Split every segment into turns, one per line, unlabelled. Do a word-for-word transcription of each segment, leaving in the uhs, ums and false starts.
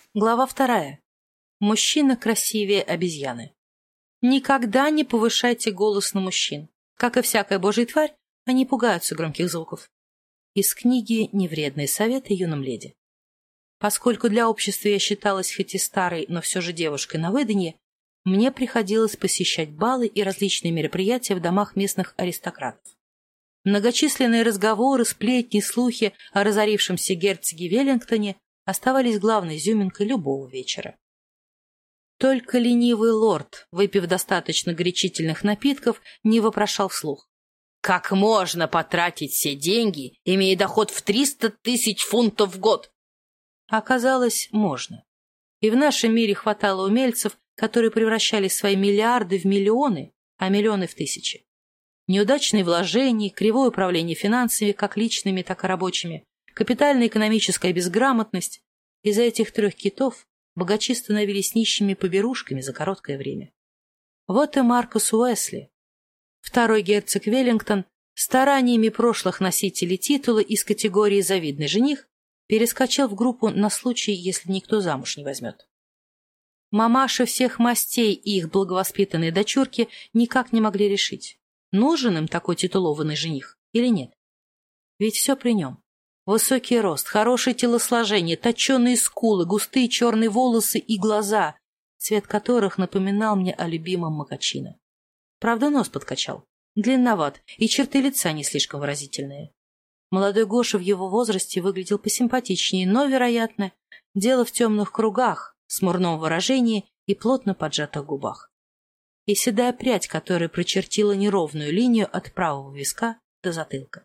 Глава вторая. Мужчина красивее обезьяны. Никогда не повышайте голос на мужчин. Как и всякая божья тварь, они пугаются громких звуков. Из книги «Невредные советы юным леди». Поскольку для общества я считалась хоть и старой, но все же девушкой на выданье, мне приходилось посещать балы и различные мероприятия в домах местных аристократов. Многочисленные разговоры, сплетни, слухи о разорившемся герцоге Веллингтоне оставались главной изюминкой любого вечера. Только ленивый лорд, выпив достаточно горячительных напитков, не вопрошал вслух: «Как можно потратить все деньги, имея доход в триста тысяч фунтов в год?» Оказалось, можно. И в нашем мире хватало умельцев, которые превращали свои миллиарды в миллионы, а миллионы в тысячи. Неудачные вложения, кривое управление финансами, как личными, так и рабочими, капитальная экономическая безграмотность. Из-за этих трех китов богачи становились нищими поберушками за короткое время. Вот и Маркус Уэсли, второй герцог Веллингтон, стараниями прошлых носителей титула из категории «завидный жених» перескочил в группу на случай, если никто замуж не возьмет. Мамаши всех мастей и их благовоспитанные дочурки никак не могли решить, нужен им такой титулованный жених или нет. Ведь все при нем. Высокий рост, хорошее телосложение, точеные скулы, густые черные волосы и глаза, цвет которых напоминал мне о любимом Макачино. Правда, нос подкачал, длинноват, и черты лица не слишком выразительные. Молодой Гоша в его возрасте выглядел посимпатичнее, но, вероятно, дело в темных кругах, смурном выражении и плотно поджатых губах. И седая прядь, которая прочертила неровную линию от правого виска до затылка.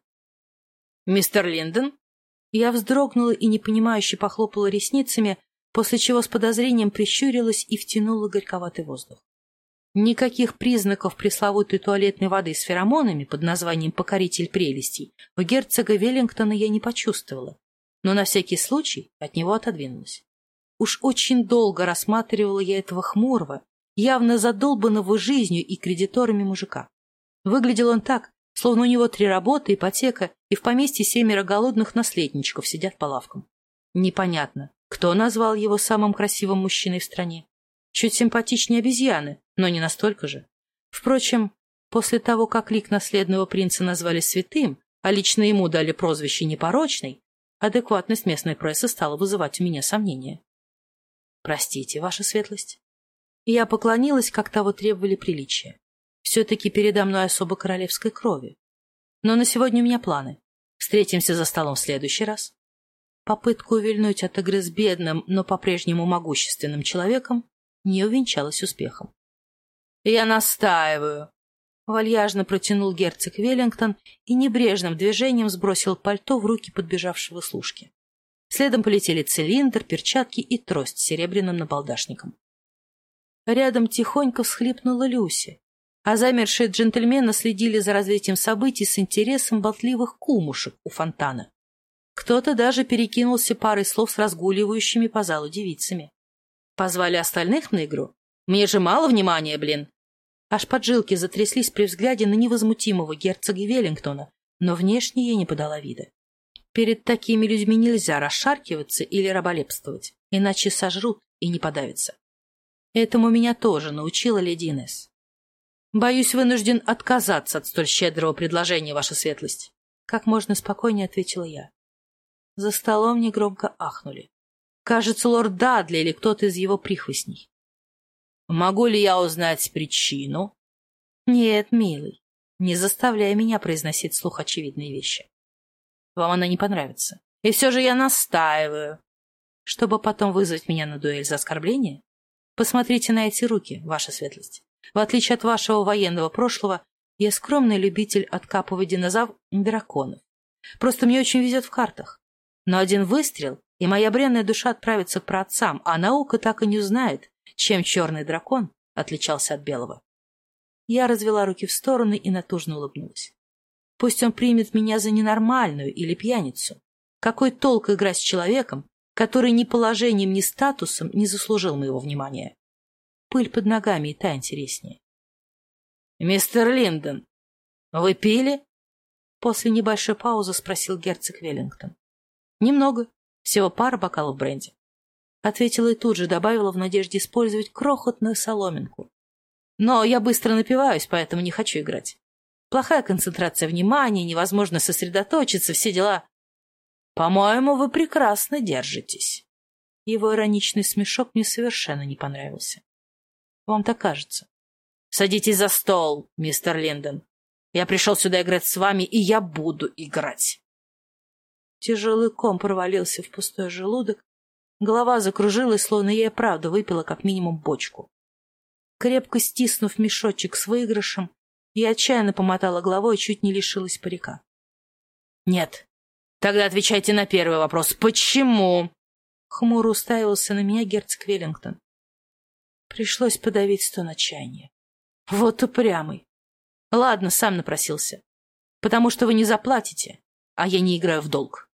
«Мистер Линдон?» Я вздрогнула и непонимающе похлопала ресницами, после чего с подозрением прищурилась и втянула горьковатый воздух. Никаких признаков пресловутой туалетной воды с феромонами под названием «покоритель прелестей» у герцога Веллингтона я не почувствовала, но на всякий случай от него отодвинулась. Уж очень долго рассматривала я этого хмурого, явно задолбанного жизнью и кредиторами мужика. Выглядел он так, словно у него три работы, ипотека, и в поместье семеро голодных наследничков сидят по лавкам. Непонятно, кто назвал его самым красивым мужчиной в стране. Чуть симпатичнее обезьяны, но не настолько же. Впрочем, после того, как лик наследного принца назвали святым, а лично ему дали прозвище «непорочный», адекватность местной прессы стала вызывать у меня сомнения. «Простите, ваша светлость». Я поклонилась, как того требовали приличия. Все-таки передо мной особо королевской крови. Но на сегодня у меня планы. Встретимся за столом в следующий раз. Попытка увильнуть от игры с бедным, но по-прежнему могущественным человеком не увенчалась успехом. «Я настаиваю!» Вальяжно протянул герцог Веллингтон и небрежным движением сбросил пальто в руки подбежавшего служки. Следом полетели цилиндр, перчатки и трость с серебряным набалдашником. Рядом тихонько всхлипнула Люси, а замершие джентльмены следили за развитием событий с интересом болтливых кумушек у фонтана. Кто-то даже перекинулся парой слов с разгуливающими по залу девицами. Позвали остальных на игру? Мне же мало внимания, блин! Аж поджилки затряслись при взгляде на невозмутимого герцога Веллингтона, но внешне я не подала вида. Перед такими людьми нельзя расшаркиваться или раболепствовать, иначе сожрут и не подавятся. Этому меня тоже научила леди Инесс. «Боюсь, вынужден отказаться от столь щедрого предложения, ваша светлость», — как можно спокойнее ответила я. За столом негромко ахнули. Кажется, лорд Дадли или кто-то из его прихвостней. «Могу ли я узнать причину?» «Нет, милый, не заставляй меня произносить вслух очевидные вещи. Вам она не понравится. И все же я настаиваю. Чтобы потом вызвать меня на дуэль за оскорбление? Посмотрите на эти руки, ваша светлость. В отличие от вашего военного прошлого, я скромный любитель откапывать динозавров драконов. Просто мне очень везет в картах. Но один выстрел, и моя бренная душа отправится к праотцам, а наука так и не узнает, чем черный дракон отличался от белого». Я развела руки в стороны и натужно улыбнулась. Пусть он примет меня за ненормальную или пьяницу. Какой толк играть с человеком, который ни положением, ни статусом не заслужил моего внимания? Пыль под ногами и та интереснее. «Мистер Линдон, вы пили?» После небольшой паузы спросил герцог Веллингтон. «Немного, всего пара бокалов бренди». Ответила и тут же добавила в надежде использовать крохотную соломинку. Но я быстро напиваюсь, поэтому не хочу играть. Плохая концентрация внимания, невозможно сосредоточиться, все дела. По-моему, вы прекрасно держитесь. Его ироничный смешок мне совершенно не понравился. Вам так кажется. Садитесь за стол, мистер Линдон. Я пришел сюда играть с вами, и я буду играть. Тяжелый ком провалился в пустой желудок. Голова закружилась, словно я и правда выпила как минимум бочку. Крепко стиснув мешочек с выигрышем, я отчаянно помотала головой и чуть не лишилась парика. Нет. Тогда отвечайте на первый вопрос. Почему? Хмуро уставился на меня герцог Веллингтон. Пришлось подавить стон отчаяния. Вот упрямый. Ладно, сам напросился. Потому что вы не заплатите, а я не играю в долг.